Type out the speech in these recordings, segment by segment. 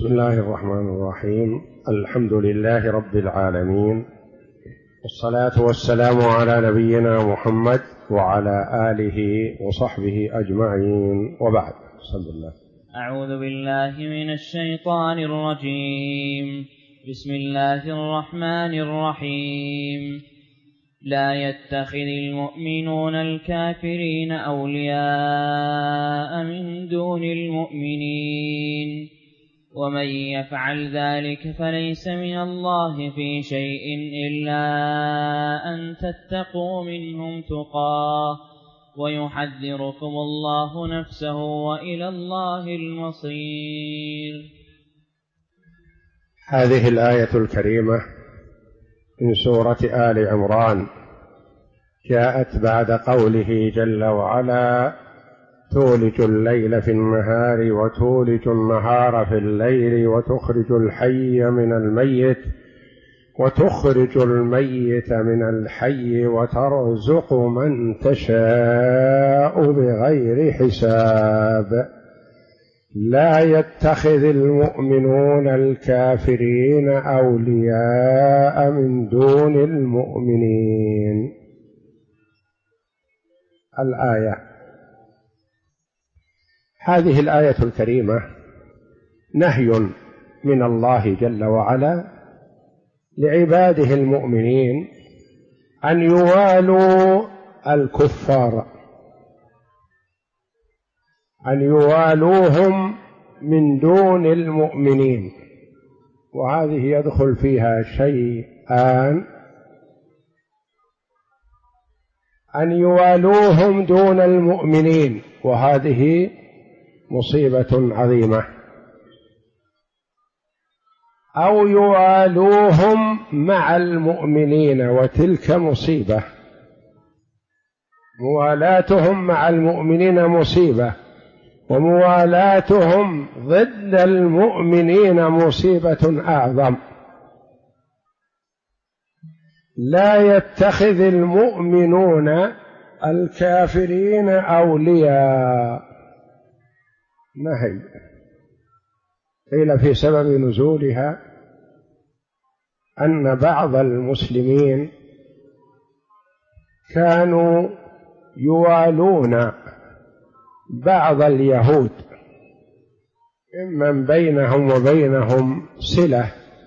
بسم الله الرحمن الرحيم. الحمد لله رب العالمين، والصلاة والسلام على نبينا محمد وعلى آله وصحبه أجمعين، وبعد. بسم الله. أعوذ بالله من الشيطان الرجيم. بسم الله الرحمن الرحيم. لا يتخذ المؤمنون الكافرين أولياء من دون المؤمنين، ومن يفعل ذلك فليس من الله في شيء إلا أن تتقوا منهم تقاه، ويحذركم الله نفسه، وإلى الله المصير. هذه الآية الكريمة من سورة آل عمران جاءت بعد قوله جل وعلا: تولج الليل في النهار وتولج النهار في الليل وتخرج الحي من الميت وتخرج الميت من الحي وترزق من تشاء بغير حساب. لا يتخذ المؤمنون الكافرين أولياء من دون المؤمنين. الآية. هذه الآية الكريمة نهي من الله جل وعلا لعباده المؤمنين أن يوالوا الكفار، أن يوالوهم من دون المؤمنين، وهذه يدخل فيها شيئان: أن يوالوهم دون المؤمنين، وهذه مصيبة عظيمة، أو يوالوهم مع المؤمنين، وتلك مصيبة. موالاتهم مع المؤمنين مصيبة، وموالاتهم ضد المؤمنين مصيبة أعظم. لا يتخذ المؤمنون الكافرين أولياء. نهي. قيل في سبب نزولها أن بعض المسلمين كانوا يوالون بعض اليهود، ممن بينهم وبينهم صلة،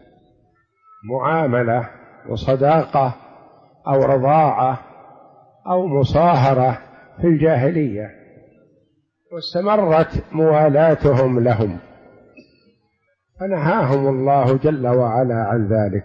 معاملة وصداقة أو رضاعة أو مصاهرة في الجاهلية، واستمرت موالاتهم لهم، فنهاهم الله جل وعلا عن ذلك.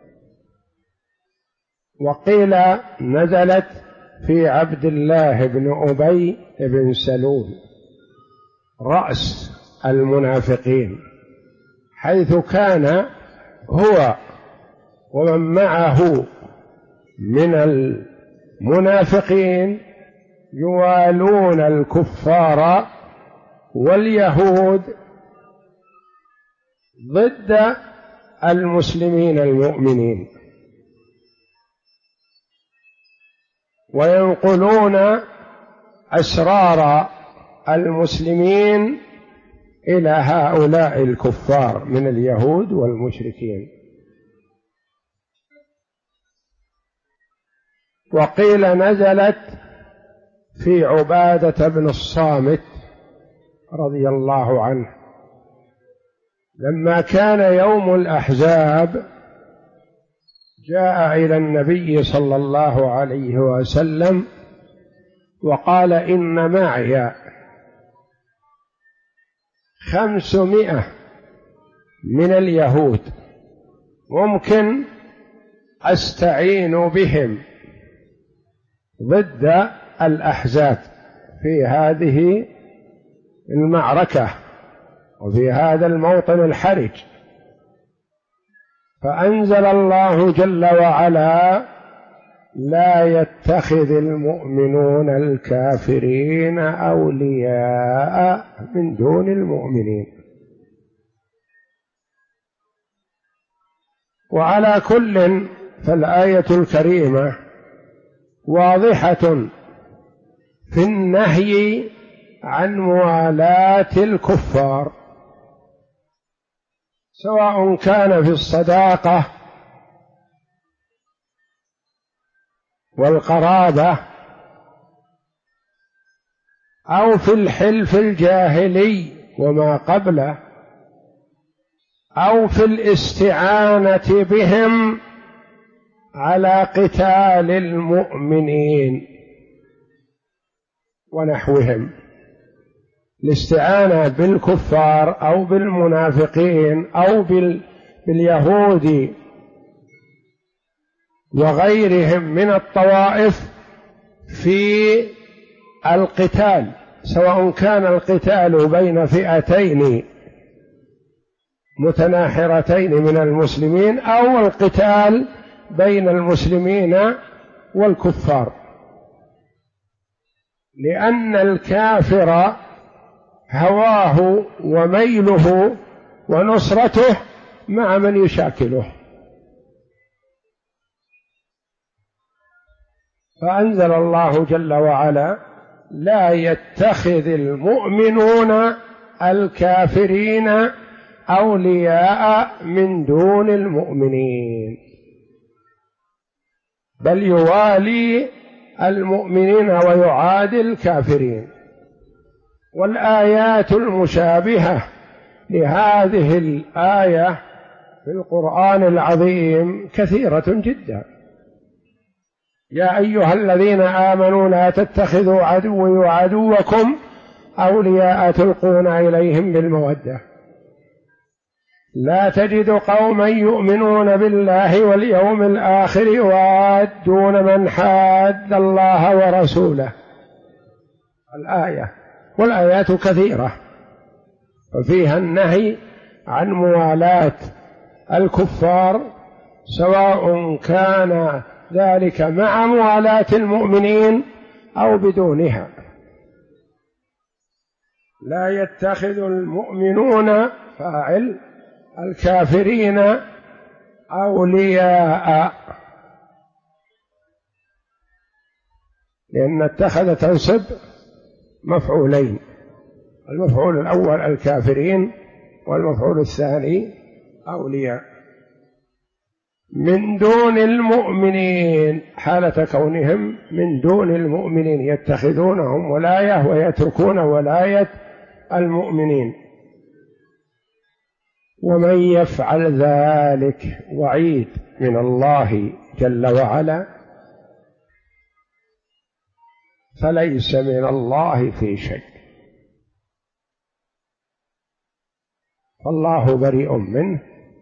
وقيل نزلت في عبد الله بن أبي بن سلول رأس المنافقين، حيث كان هو ومن معه من المنافقين يوالون الكفار واليهود ضد المسلمين المؤمنين، وينقلون أسرار المسلمين إلى هؤلاء الكفار من اليهود والمشركين. وقيل نزلت في عبادة بن الصامت رضي الله عنه، لما كان يوم الأحزاب جاء إلى النبي صلى الله عليه وسلم وقال: إن معي 500 من اليهود، ممكن أستعين بهم ضد الأحزاب في هذه المعركة وفي هذا الموطن الحرج. فأنزل الله جل وعلا: لا يتخذ المؤمنون الكافرين أولياء من دون المؤمنين. وعلى كل، فالآية الكريمة واضحة في النهي عن موالاة الكفار، سواء كان في الصداقة والقرابة أو في الحلف الجاهلي وما قبله أو في الاستعانة بهم على قتال المؤمنين ونحوهم. الاستعانة بالكفار أو بالمنافقين أو باليهود وغيرهم من الطوائف في القتال، سواء كان القتال بين فئتين متناحرتين من المسلمين أو القتال بين المسلمين والكفار، لأن الكافر هواه وميله ونصرته مع من يشاكله. فأنزل الله جل وعلا: لا يتخذ المؤمنون الكافرين أولياء من دون المؤمنين، بل يوالي المؤمنين ويعادي الكافرين. والآيات المشابهة لهذه الآية في القرآن العظيم كثيرة جدا. يا أيها الذين آمنوا لا تتخذوا عدوي وعدوكم أولياء تلقون إليهم بالمودة. لا تجد قوما يؤمنون بالله واليوم الآخر يوادون من حاد الله ورسوله. الآية، والآيات كثيرة، وفيها النهي عن موالاة الكفار، سواء كان ذلك مع موالاة المؤمنين أو بدونها. لا يتخذ المؤمنون فاعل الكافرين أولياء، لأن اتخذ تنصب مفعولين، المفعول الأول الكافرين والمفعول الثاني أولياء، من دون المؤمنين، حالة كونهم من دون المؤمنين، يتخذونهم ولاية ويتركون ولاية المؤمنين. ومن يفعل ذلك، وعيد من الله جل وعلا، فليس من الله في شيء، فالله بريء منه،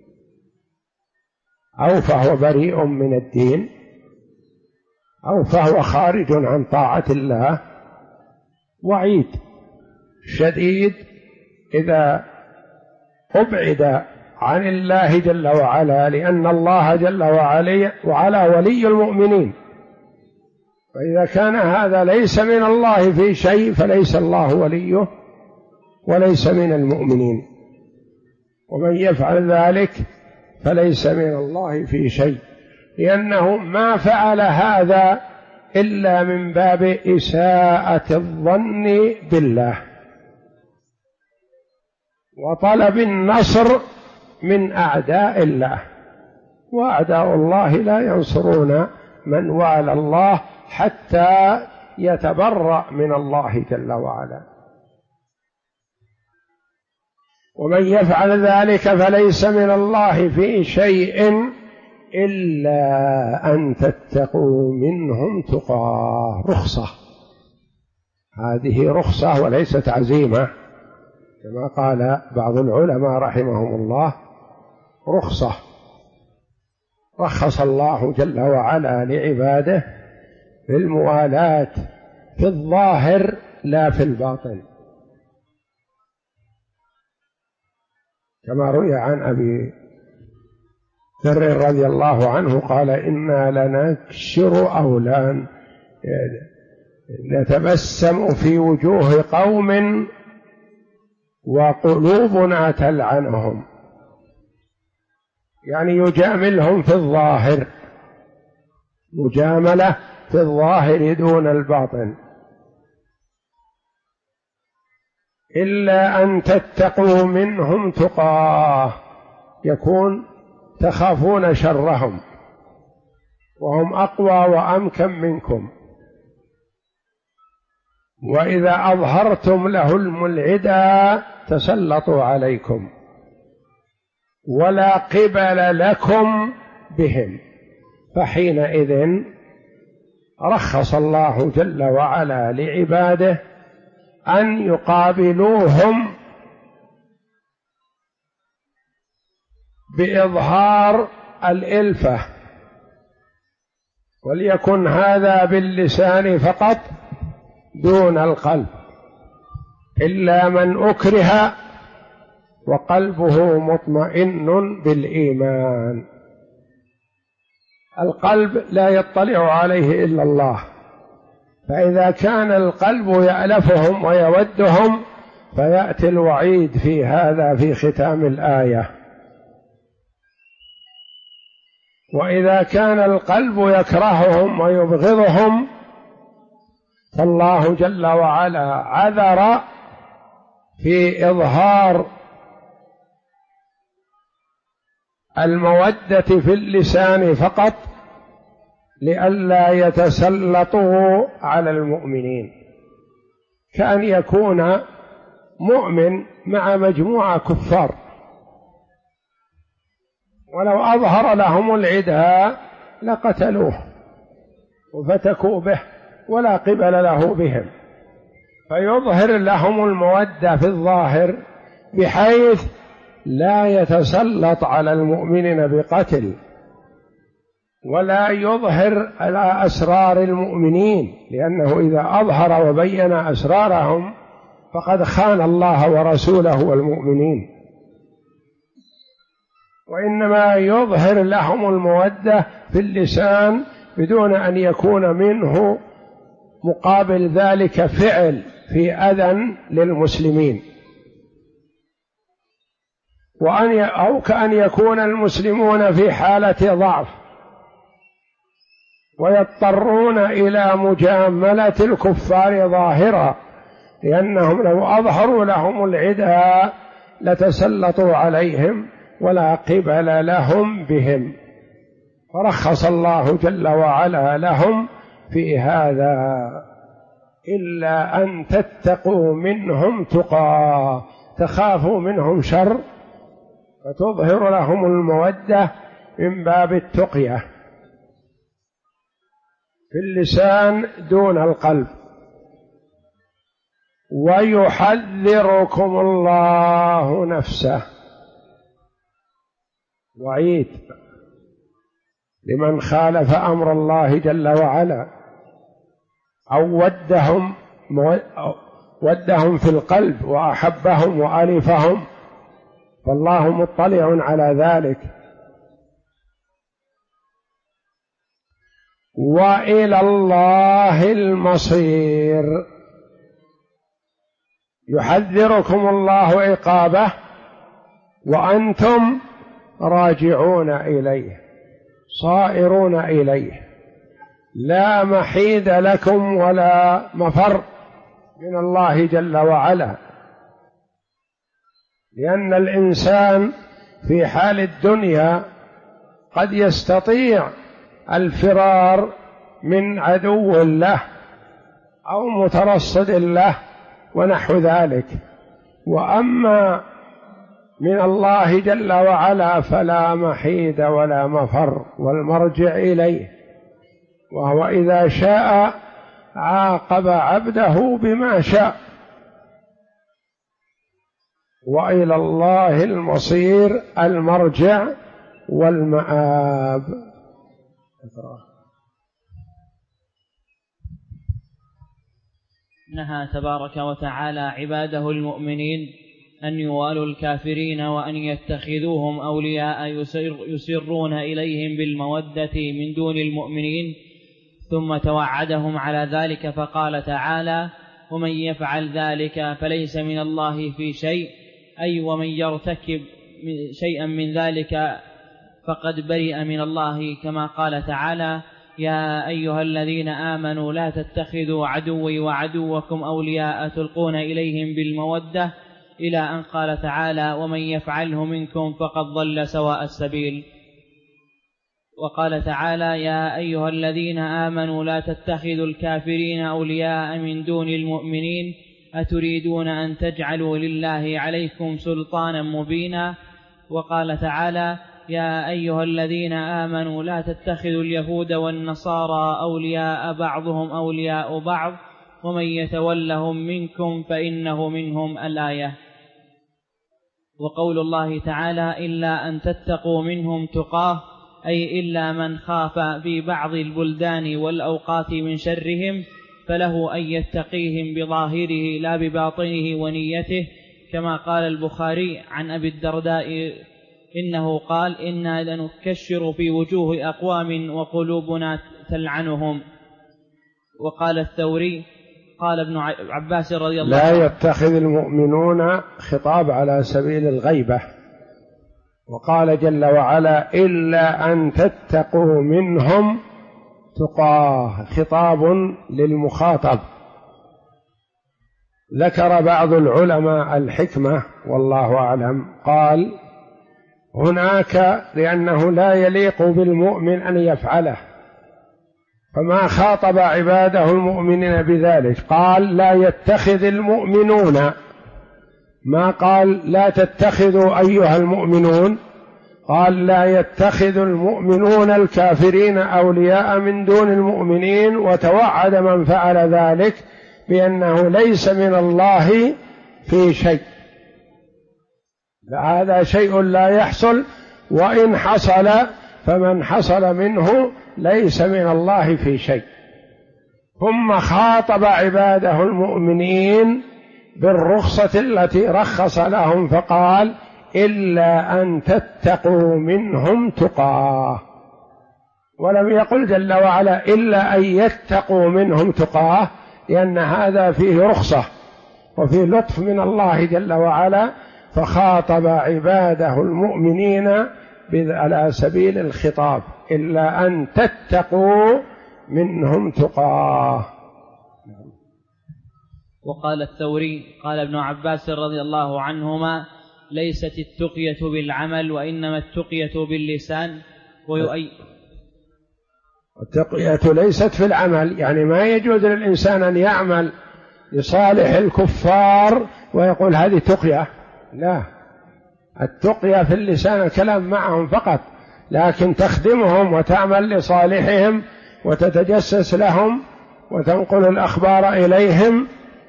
أو فهو بريء من الدين، أو فهو خارج عن طاعة الله. وعيد شديد إذا أبعد عن الله جل وعلا، لأن الله جل وعلا ولي المؤمنين، فإذا كان هذا ليس من الله في شيء فليس الله وليه وليس من المؤمنين. ومن يفعل ذلك فليس من الله في شيء، لأنه ما فعل هذا إلا من باب إساءة الظن بالله وطلب النصر من أعداء الله، وأعداء الله لا ينصرون من والى الله حتى يتبرأ من الله جل وعلا. ومن يفعل ذلك فليس من الله في شيء إلا أن تتقوا منهم تقاه. رخصة، هذه رخصة وليست عزيمة، كما قال بعض العلماء رحمهم الله: رخصة رخص الله جل وعلا لعباده في الموالاة في الظاهر لا في الباطن، كما روي عن أبي ذر رضي الله عنه قال: إنا لنكشر أو نتبسم في وجوه قوم وقلوبنا تلعنهم، يعني يجاملهم في الظاهر، مجاملة في الظاهر دون الباطن. إلا أن تتقوا منهم تقاه، يكون تخافون شرهم وهم أقوى وأمكن منكم، وإذا أظهرتم لهم العدا تسلطوا عليكم ولا قبل لكم بهم، فحينئذ رخص الله جل وعلا لعباده أن يقابلوهم بإظهار الإلفة، وليكن هذا باللسان فقط دون القلب، إلا من أكره وقلبه مطمئن بالإيمان. القلب لا يطلع عليه إلا الله، فإذا كان القلب يألفهم ويودهم فيأتي الوعيد في هذا في ختام الآية. وإذا كان القلب يكرههم ويبغضهم فالله جل وعلا عذر في إظهار المودة في اللسان فقط لئلا يتسلطوا على المؤمنين، كأن يكون مؤمن مع مجموعة كفار، ولو أظهر لهم العداء لقتلوه وفتكوا به ولا قبل له بهم، فيظهر لهم المودة في الظاهر بحيث لا يتسلط على المؤمنين بقتل، ولا يظهر على أسرار المؤمنين، لأنه إذا أظهر وبين أسرارهم فقد خان الله ورسوله والمؤمنين، وإنما يظهر لهم المودة في اللسان بدون أن يكون منه مقابل ذلك فعل في أذى للمسلمين، أو كأن يكون المسلمون في حالة ضعف ويضطرون إلى مجاملة الكفار ظاهرا، لأنهم لو أظهروا لهم العداء لتسلطوا عليهم ولا قبل لهم بهم، فرخص الله جل وعلا لهم في هذا، إلا أن تتقوا منهم تقى، تخافوا منهم شر فتظهر لهم المودة من باب التقية في اللسان دون القلب. ويحذركم الله نفسه، وعيد لمن خالف أمر الله جل وعلا أو ودهم في القلب وأحبهم وألفهم، فالله مطلع على ذلك. وإلى الله المصير، يحذركم الله عقابه وأنتم راجعون إليه صائرون إليه، لا محيد لكم ولا مفر من الله جل وعلا، لأن الإنسان في حال الدنيا قد يستطيع الفرار من عدو له أو مترصد له ونحو ذلك، وأما من الله جل وعلا فلا محيد ولا مفر، والمرجع إليه، وهو إذا شاء عاقب عبده بما شاء. وإلى الله المصير، المرجع والمآب. نهى تبارك وتعالى عباده المؤمنين أن يوالوا الكافرين وأن يتخذوهم أولياء يسرون إليهم بالمودة من دون المؤمنين، ثم توعدهم على ذلك فقال تعالى: ومن يفعل ذلك فليس من الله في شيء، أي ومن يرتكب شيئا من ذلك فقد برئ من الله، كما قال تعالى: يا أيها الذين آمنوا لا تتخذوا عدوي وعدوكم أولياء تلقون إليهم بالمودة إلى أن قال تعالى: ومن يفعله منكم فقد ضل سواء السبيل. وقال تعالى: يا أيها الذين آمنوا لا تتخذوا الكافرين أولياء من دون المؤمنين أتريدون أن تجعلوا لله عليكم سلطانا مبينا. وقال تعالى: يا أيها الذين آمنوا لا تتخذوا اليهود والنصارى أولياء بعضهم أولياء بعض ومن يتولهم منكم فإنه منهم الآية. وقول الله تعالى: إلا أن تتقوا منهم تقاه، أي إلا من خاف في بعض البلدان والأوقات من شرهم فله أن يتقيهم بظاهره لا بباطنه ونيته، كما قال البخاري عن أبي الدرداء إنه قال: إنا لنكشر في وجوه أقوام وقلوبنا تلعنهم. وقال الثوري قال ابن عباس رضي الله عنه: لا يتخذ المؤمنون، خطاب على سبيل الغيبة. وقال جل وعلا: إلا أن تتقوا منهم تقاه، خطاب للمخاطب. ذكر بعض العلماء الحكمة والله أعلم، قال: هناك لأنه لا يليق بالمؤمن أن يفعله، فما خاطب عباده المؤمنين بذلك، قال: لا يتخذ المؤمنون، ما قال لا تتخذوا أيها المؤمنون، قال: لا يتخذ المؤمنون الكافرين أولياء من دون المؤمنين، وتوعد من فعل ذلك بأنه ليس من الله في شيء. هذا شيء لا يحصل، وإن حصل فمن حصل منه ليس من الله في شيء. ثم خاطب عباده المؤمنين بالرخصة التي رخص لهم، فقال: إلا أن تتقوا منهم تقاه. ولم يقل جل وعلا إلا أن يتقوا منهم تقاه، لأن هذا فيه رخصة وفيه لطف من الله جل وعلا، فخاطب عباده المؤمنين على سبيل الخطاب: إلا أن تتقوا منهم تقاه. وقال الثوري قال ابن عباس رضي الله عنهما: ليست التقية بالعمل وإنما التقية باللسان. التقية ليست في العمل، يعني ما يجوز للإنسان أن يعمل لصالح الكفار ويقول هذه تقية، لا، التقية في اللسان الكلام معهم فقط، لكن تخدمهم وتعمل لصالحهم وتتجسس لهم وتنقل الأخبار إليهم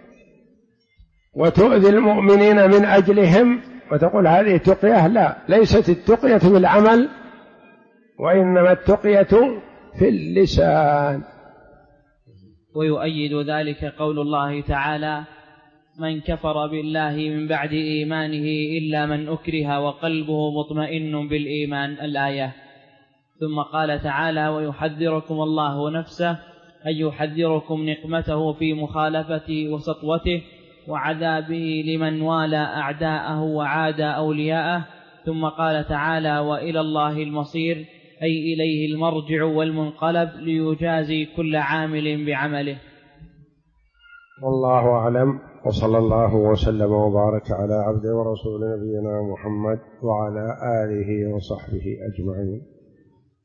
وتؤذي المؤمنين من أجلهم وتقول هذه تقية، لا، ليست التقية بالعمل وإنما التقية في اللسان. ويؤيد ذلك قول الله تعالى: من كفر بالله من بعد إيمانه إلا من أكره وقلبه مطمئن بالإيمان، الآية. ثم قال تعالى: ويحذركم الله نفسه، أي يحذركم نقمته في مخالفته وسطوته وعذابه لمن والى أعداءه وعادى أولياءه. ثم قال تعالى: وإلى الله المصير، أي إليه المرجع والمنقلب ليجازي كل عامل بعمله. والله أعلم، وصلى الله وسلم وبارك على عبده ورسول نبينا محمد وعلى آله وصحبه أجمعين.